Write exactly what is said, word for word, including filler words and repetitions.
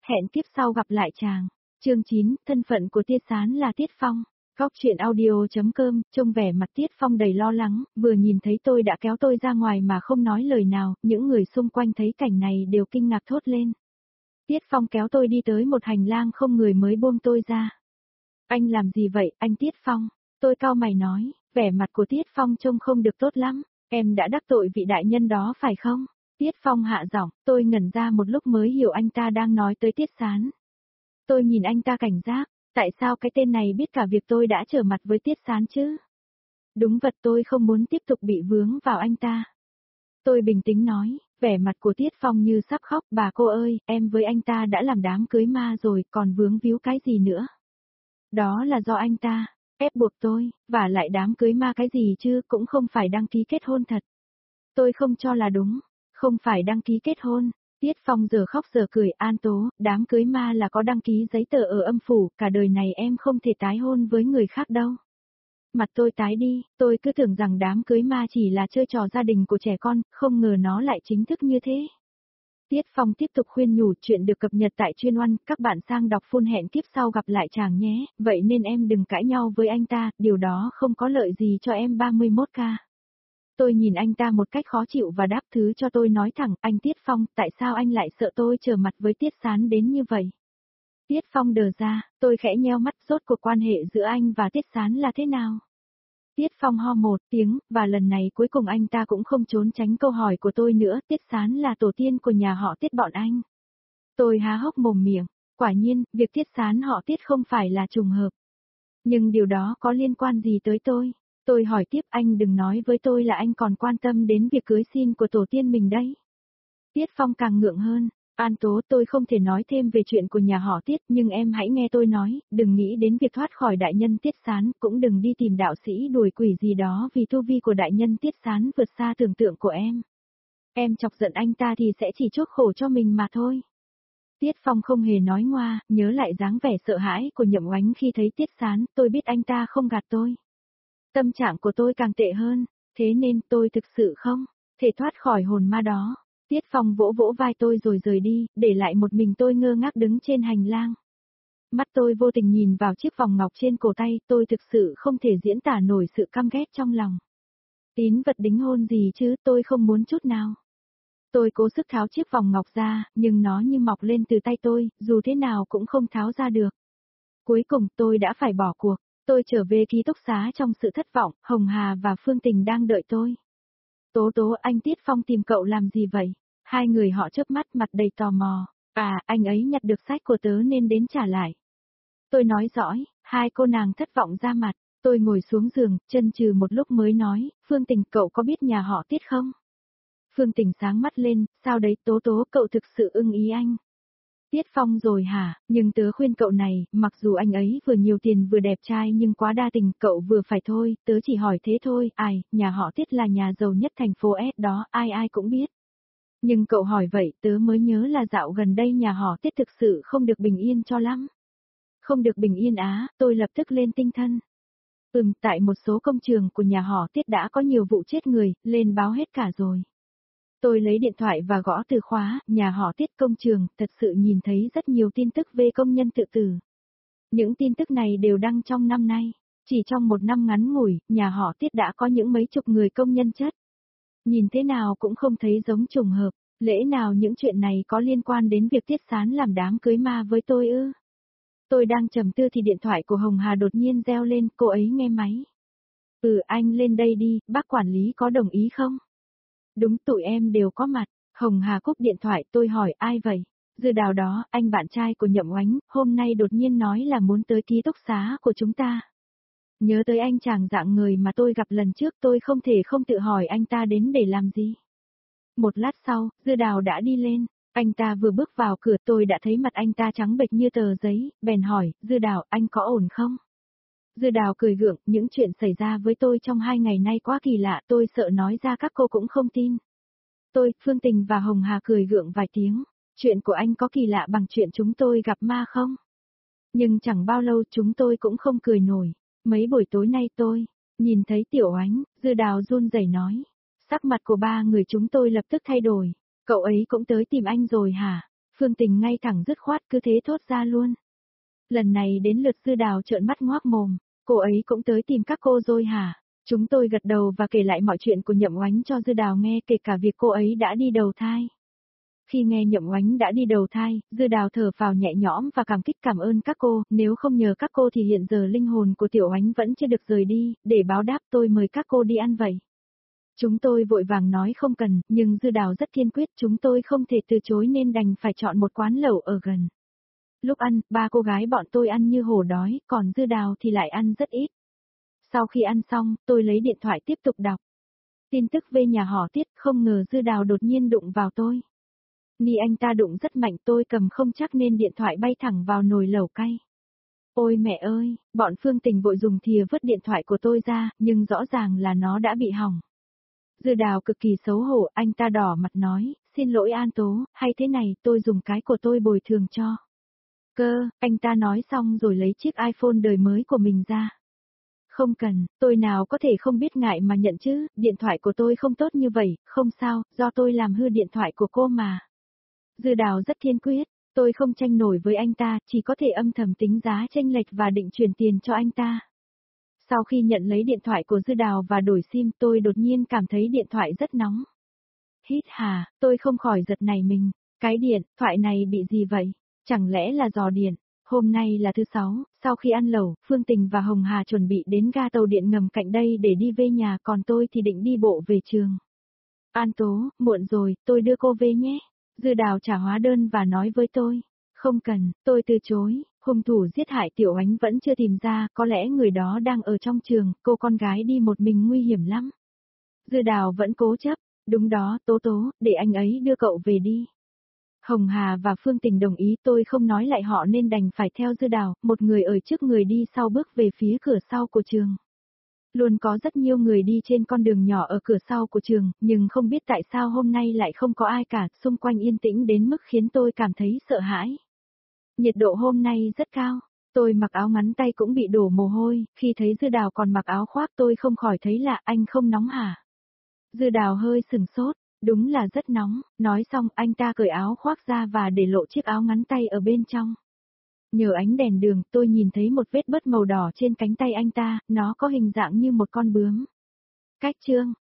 Hẹn kiếp sau gặp lại chàng. Chương chín, thân phận của Tiết Sán là Tiết Phong. Góc truyện audio chấm com, trông vẻ mặt Tiết Phong đầy lo lắng, vừa nhìn thấy tôi đã kéo tôi ra ngoài mà không nói lời nào, những người xung quanh thấy cảnh này đều kinh ngạc thốt lên. Tiết Phong kéo tôi đi tới một hành lang không người mới buông tôi ra. Anh làm gì vậy, anh Tiết Phong? Tôi cau mày nói, vẻ mặt của Tiết Phong trông không được tốt lắm, em đã đắc tội vị đại nhân đó phải không? Tiết Phong hạ giọng, tôi ngẩn ra một lúc mới hiểu anh ta đang nói tới Tiết Sán. Tôi nhìn anh ta cảnh giác, tại sao cái tên này biết cả việc tôi đã trở mặt với Tiết Sán chứ? Đúng vật tôi không muốn tiếp tục bị vướng vào anh ta. Tôi bình tĩnh nói, vẻ mặt của Tiết Phong như sắp khóc, bà cô ơi, em với anh ta đã làm đám cưới ma rồi, còn vướng víu cái gì nữa? Đó là do anh ta ép buộc tôi, và lại đám cưới ma cái gì chứ, cũng không phải đăng ký kết hôn thật. Tôi không cho là đúng, không phải đăng ký kết hôn. Tiết Phong giờ khóc giờ cười, An Tố, đám cưới ma là có đăng ký giấy tờ ở âm phủ, cả đời này em không thể tái hôn với người khác đâu. Mặt tôi tái đi, tôi cứ tưởng rằng đám cưới ma chỉ là chơi trò gia đình của trẻ con, không ngờ nó lại chính thức như thế. Tiết Phong tiếp tục khuyên nhủ, chuyện được cập nhật tại chuyên oan, các bạn sang đọc full hẹn kiếp sau gặp lại chàng nhé, vậy nên em đừng cãi nhau với anh ta, điều đó không có lợi gì cho em ba mươi mốt k. Tôi nhìn anh ta một cách khó chịu và đáp thứ cho tôi nói thẳng, anh Tiết Phong, tại sao anh lại sợ tôi trở mặt với Tiết Sán đến như vậy? Tiết Phong đờ ra, tôi khẽ nheo mắt, rốt cuộc quan hệ giữa anh và Tiết Sán là thế nào? Tiết Phong ho một tiếng, và lần này cuối cùng anh ta cũng không trốn tránh câu hỏi của tôi nữa, Tiết Sán là tổ tiên của nhà họ Tiết bọn anh. Tôi há hốc mồm miệng, quả nhiên, việc Tiết Sán họ Tiết không phải là trùng hợp. Nhưng điều đó có liên quan gì tới tôi? Tôi hỏi tiếp, anh đừng nói với tôi là anh còn quan tâm đến việc cưới xin của tổ tiên mình đấy. Tiết Phong càng ngượng hơn, An Tố, tôi không thể nói thêm về chuyện của nhà họ Tiết, nhưng em hãy nghe tôi nói, đừng nghĩ đến việc thoát khỏi đại nhân Tiết Sán, cũng đừng đi tìm đạo sĩ đuổi quỷ gì đó vì tu vi của đại nhân Tiết Sán vượt xa tưởng tượng của em. Em chọc giận anh ta thì sẽ chỉ chuốc khổ cho mình mà thôi. Tiết Phong không hề nói ngoa, nhớ lại dáng vẻ sợ hãi của Nhậm Oánh khi thấy Tiết Sán, tôi biết anh ta không gạt tôi. Tâm trạng của tôi càng tệ hơn, thế nên tôi thực sự không thể thoát khỏi hồn ma đó. Tiết Phong vỗ vỗ vai tôi rồi rời đi, để lại một mình tôi ngơ ngác đứng trên hành lang. Mắt tôi vô tình nhìn vào chiếc vòng ngọc trên cổ tay, tôi thực sự không thể diễn tả nổi sự căm ghét trong lòng. Tín vật đính hôn gì chứ, tôi không muốn chút nào. Tôi cố sức tháo chiếc vòng ngọc ra, nhưng nó như mọc lên từ tay tôi, dù thế nào cũng không tháo ra được. Cuối cùng tôi đã phải bỏ cuộc. Tôi trở về ký túc xá trong sự thất vọng, Hồng Hà và Phương Tình đang đợi tôi. Tố Tố, anh Tiết Phong tìm cậu làm gì vậy? Hai người họ chớp mắt mặt đầy tò mò. À, anh ấy nhặt được sách của tớ nên đến trả lại. Tôi nói dõi, hai cô nàng thất vọng ra mặt. Tôi ngồi xuống giường, chân chừ một lúc mới nói, Phương Tình, cậu có biết nhà họ Tiết không? Phương Tình sáng mắt lên, sao đấy Tố Tố, cậu thực sự ưng ý anh. Tiết Phong rồi hả, nhưng tớ khuyên cậu này, mặc dù anh ấy vừa nhiều tiền vừa đẹp trai nhưng quá đa tình, cậu vừa phải thôi, tớ chỉ hỏi thế thôi, ai, nhà họ Tiết là nhà giàu nhất thành phố S đó, ai ai cũng biết. Nhưng cậu hỏi vậy, tớ mới nhớ là dạo gần đây nhà họ Tiết thực sự không được bình yên cho lắm. Không được bình yên á, tôi lập tức lên tinh thần. Ừm, tại một số công trường của nhà họ Tiết đã có nhiều vụ chết người, lên báo hết cả rồi. Tôi lấy điện thoại và gõ từ khóa, nhà họ Tiết công trường, thật sự nhìn thấy rất nhiều tin tức về công nhân tự tử. Những tin tức này đều đăng trong năm nay. Chỉ trong một năm ngắn ngủi, nhà họ Tiết đã có những mấy chục người công nhân chết. Nhìn thế nào cũng không thấy giống trùng hợp, lẽ nào những chuyện này có liên quan đến việc Tiết Sán làm đám cưới ma với tôi ư? Tôi đang trầm tư thì điện thoại của Hồng Hà đột nhiên reo lên, cô ấy nghe máy. Ừ, anh lên đây đi, bác quản lý có đồng ý không? Đúng, tụi em đều có mặt. Hồng Hà cúp điện thoại, tôi hỏi ai vậy? Dư Đào đó, anh bạn trai của Nhậm Oánh, hôm nay đột nhiên nói là muốn tới ký túc xá của chúng ta. Nhớ tới anh chàng dạng người mà tôi gặp lần trước, tôi không thể không tự hỏi anh ta đến để làm gì. Một lát sau, Dư Đào đã đi lên, anh ta vừa bước vào cửa tôi đã thấy mặt anh ta trắng bệch như tờ giấy, bèn hỏi, Dư Đào, anh có ổn không? Dư Đào cười gượng, những chuyện xảy ra với tôi trong hai ngày nay quá kỳ lạ, tôi sợ nói ra các cô cũng không tin. Tôi, Phương Tình và Hồng Hà cười gượng vài tiếng, chuyện của anh có kỳ lạ bằng chuyện chúng tôi gặp ma không? Nhưng chẳng bao lâu chúng tôi cũng không cười nổi, mấy buổi tối nay tôi, nhìn thấy Tiểu Oánh, Dư Đào run rẩy nói. Sắc mặt của ba người chúng tôi lập tức thay đổi, cậu ấy cũng tới tìm anh rồi hả? Phương Tình ngay thẳng dứt khoát cứ thế thốt ra luôn. Lần này đến lượt Dư Đào trợn mắt ngoác mồm, cô ấy cũng tới tìm các cô rồi hả? Chúng tôi gật đầu và kể lại mọi chuyện của Nhậm Oánh cho Dư Đào nghe, kể cả việc cô ấy đã đi đầu thai. Khi nghe Nhậm Oánh đã đi đầu thai, Dư Đào thở phào nhẹ nhõm và cảm kích cảm ơn các cô, nếu không nhờ các cô thì hiện giờ linh hồn của Tiểu Oánh vẫn chưa được rời đi, để báo đáp tôi mời các cô đi ăn vậy. Chúng tôi vội vàng nói không cần, nhưng Dư Đào rất kiên quyết, chúng tôi không thể từ chối nên đành phải chọn một quán lẩu ở gần. Lúc ăn, ba cô gái bọn tôi ăn như hổ đói, còn Dư Đào thì lại ăn rất ít. Sau khi ăn xong, tôi lấy điện thoại tiếp tục đọc. Tin tức về nhà họ Tiết, không ngờ Dư Đào đột nhiên đụng vào tôi. Ni anh ta đụng rất mạnh, tôi cầm không chắc nên điện thoại bay thẳng vào nồi lẩu cay. Ôi mẹ ơi, bọn Phương Tình vội dùng thìa vứt điện thoại của tôi ra, nhưng rõ ràng là nó đã bị hỏng. Dư Đào cực kỳ xấu hổ, anh ta đỏ mặt nói, xin lỗi An Tố, hay thế này, tôi dùng cái của tôi bồi thường cho. Cơ, anh ta nói xong rồi lấy chiếc iPhone đời mới của mình ra. Không cần, tôi nào có thể không biết ngại mà nhận chứ, điện thoại của tôi không tốt như vậy, không sao, do tôi làm hư điện thoại của cô mà. Dư Đào rất kiên quyết, tôi không tranh nổi với anh ta, chỉ có thể âm thầm tính giá chênh lệch và định chuyển tiền cho anh ta. Sau khi nhận lấy điện thoại của Dư Đào và đổi sim, tôi đột nhiên cảm thấy điện thoại rất nóng. Hít hà, tôi không khỏi giật nảy mình, cái điện thoại này bị gì vậy? Chẳng lẽ là dò điện? Hôm nay là thứ sáu, sau khi ăn lẩu, Phương Tình và Hồng Hà chuẩn bị đến ga tàu điện ngầm cạnh đây để đi về nhà, còn tôi thì định đi bộ về trường. An Tố, muộn rồi, tôi đưa cô về nhé. Dư Đào trả hóa đơn và nói với tôi. Không cần, tôi từ chối, hung thủ giết hại Tiểu Oánh vẫn chưa tìm ra, có lẽ người đó đang ở trong trường, cô con gái đi một mình nguy hiểm lắm. Dư Đào vẫn cố chấp, đúng đó, Tố Tố, để anh ấy đưa cậu về đi. Hồng Hà và Phương Tình đồng ý, tôi không nói lại họ nên đành phải theo Dư Đào, một người ở trước người đi sau bước về phía cửa sau của trường. Luôn có rất nhiều người đi trên con đường nhỏ ở cửa sau của trường, nhưng không biết tại sao hôm nay lại không có ai cả, xung quanh yên tĩnh đến mức khiến tôi cảm thấy sợ hãi. Nhiệt độ hôm nay rất cao, tôi mặc áo ngắn tay cũng bị đổ mồ hôi, khi thấy Dư Đào còn mặc áo khoác tôi không khỏi thấy lạ, anh không nóng hả? Dư Đào hơi sừng sốt, đúng là rất nóng, nói xong anh ta cởi áo khoác ra và để lộ chiếc áo ngắn tay ở bên trong. Nhờ ánh đèn đường, tôi nhìn thấy một vết bớt màu đỏ trên cánh tay anh ta, nó có hình dạng như một con bướm. Cách chương